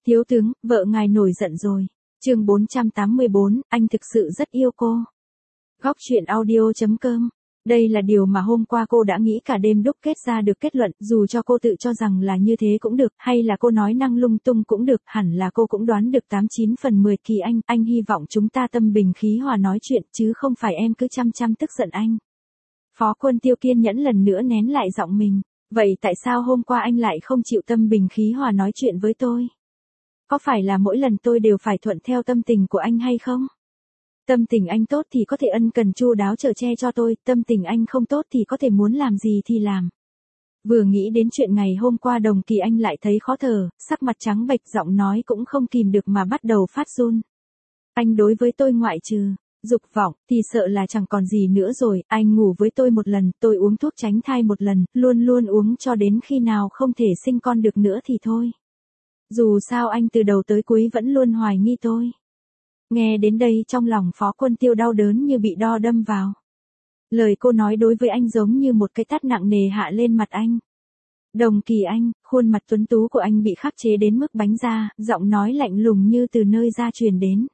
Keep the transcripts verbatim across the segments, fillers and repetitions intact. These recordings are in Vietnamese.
Thiếu tướng, vợ ngài nổi giận rồi. Chương bốn trăm tám mươi bốn, anh thực sự rất yêu cô. Góc truyện audio chấm com. Đây là điều mà hôm qua cô đã nghĩ cả đêm đúc kết ra được kết luận, dù cho cô tự cho rằng là như thế cũng được, hay là cô nói năng lung tung cũng được, hẳn là cô cũng đoán được tám chín phần mười. Kỳ Anh, anh hy vọng chúng ta tâm bình khí hòa nói chuyện, chứ không phải em cứ chăm chăm tức giận anh. Phó Quân Tiêu kiên nhẫn lần nữa nén lại giọng mình. Vậy tại sao hôm qua anh lại không chịu tâm bình khí hòa nói chuyện với tôi? Có phải là mỗi lần tôi đều phải thuận theo tâm tình của anh hay không? Tâm tình anh tốt thì có thể ân cần chu đáo chở che cho tôi, tâm tình anh không tốt thì có thể muốn làm gì thì làm. Vừa nghĩ đến chuyện ngày hôm qua Đồng Kỳ Anh lại thấy khó thở, sắc mặt trắng bệch, giọng nói cũng không kìm được mà bắt đầu phát run. Anh đối với tôi ngoại trừ dục vọng thì sợ là chẳng còn gì nữa rồi, anh ngủ với tôi một lần, tôi uống thuốc tránh thai một lần, luôn luôn uống cho đến khi nào không thể sinh con được nữa thì thôi. Dù sao anh từ đầu tới cuối vẫn luôn hoài nghi tôi. Nghe đến đây trong lòng Phó Quân Tiêu đau đớn như bị đo đâm vào. Lời cô nói đối với anh giống như một cái tát nặng nề hạ lên mặt anh. Đồng Kỳ Anh, khuôn mặt tuấn tú của anh bị khắc chế đến mức bánh ra, giọng nói lạnh lùng như từ nơi ra truyền đến.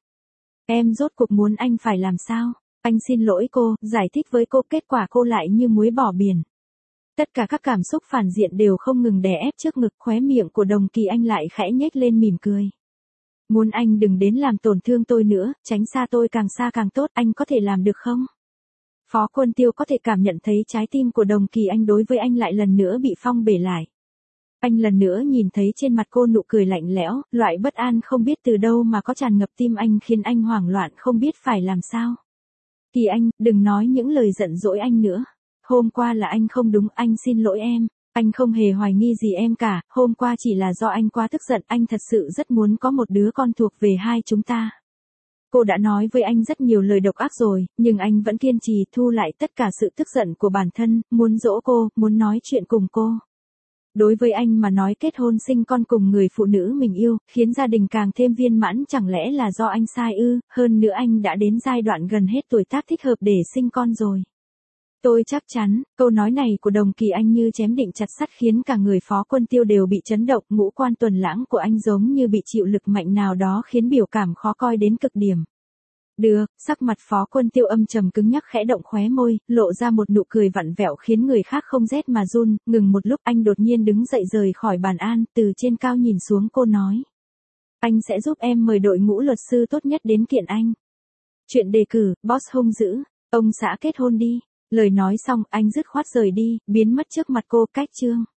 Em rốt cuộc muốn anh phải làm sao? Anh xin lỗi cô, giải thích với cô, kết quả cô lại như muối bỏ biển. Tất cả các cảm xúc phản diện đều không ngừng đè ép trước ngực, khóe miệng của Đồng Kỳ Anh lại khẽ nhếch lên mỉm cười. Muốn anh đừng đến làm tổn thương tôi nữa, tránh xa tôi càng xa càng tốt, anh có thể làm được không? Phó Quân Tiêu có thể cảm nhận thấy trái tim của Đồng Kỳ Anh đối với anh lại lần nữa bị phong bể lại. Anh lần nữa nhìn thấy trên mặt cô nụ cười lạnh lẽo, loại bất an không biết từ đâu mà có tràn ngập tim anh, khiến anh hoảng loạn không biết phải làm sao. Kỳ Anh, đừng nói những lời giận dỗi anh nữa. Hôm qua là anh không đúng, anh xin lỗi em. Anh không hề hoài nghi gì em cả, hôm qua chỉ là do anh quá tức giận, anh thật sự rất muốn có một đứa con thuộc về hai chúng ta. Cô đã nói với anh rất nhiều lời độc ác rồi, nhưng anh vẫn kiên trì thu lại tất cả sự tức giận của bản thân, muốn dỗ cô, muốn nói chuyện cùng cô. Đối với anh mà nói kết hôn sinh con cùng người phụ nữ mình yêu, khiến gia đình càng thêm viên mãn, chẳng lẽ là do anh sai ư? Hơn nữa anh đã đến giai đoạn gần hết tuổi tác thích hợp để sinh con rồi. Tôi chắc chắn, câu nói này của Đồng Kỳ Anh như chém định chặt sắt khiến cả người Phó Quân Tiêu đều bị chấn động, ngũ quan tuần lãng của anh giống như bị chịu lực mạnh nào đó khiến biểu cảm khó coi đến cực điểm. Được, sắc mặt Phó Quân Tiêu âm trầm cứng nhắc, khẽ động khóe môi, lộ ra một nụ cười vặn vẹo khiến người khác không rét mà run, ngừng một lúc anh đột nhiên đứng dậy rời khỏi bàn an, từ trên cao nhìn xuống cô nói. Anh sẽ giúp em mời đội ngũ luật sư tốt nhất đến kiện anh. Chuyện đề cử, boss hung dữ, ông xã kết hôn đi. Lời nói xong, anh dứt khoát rời đi, biến mất trước mặt cô. Cách chương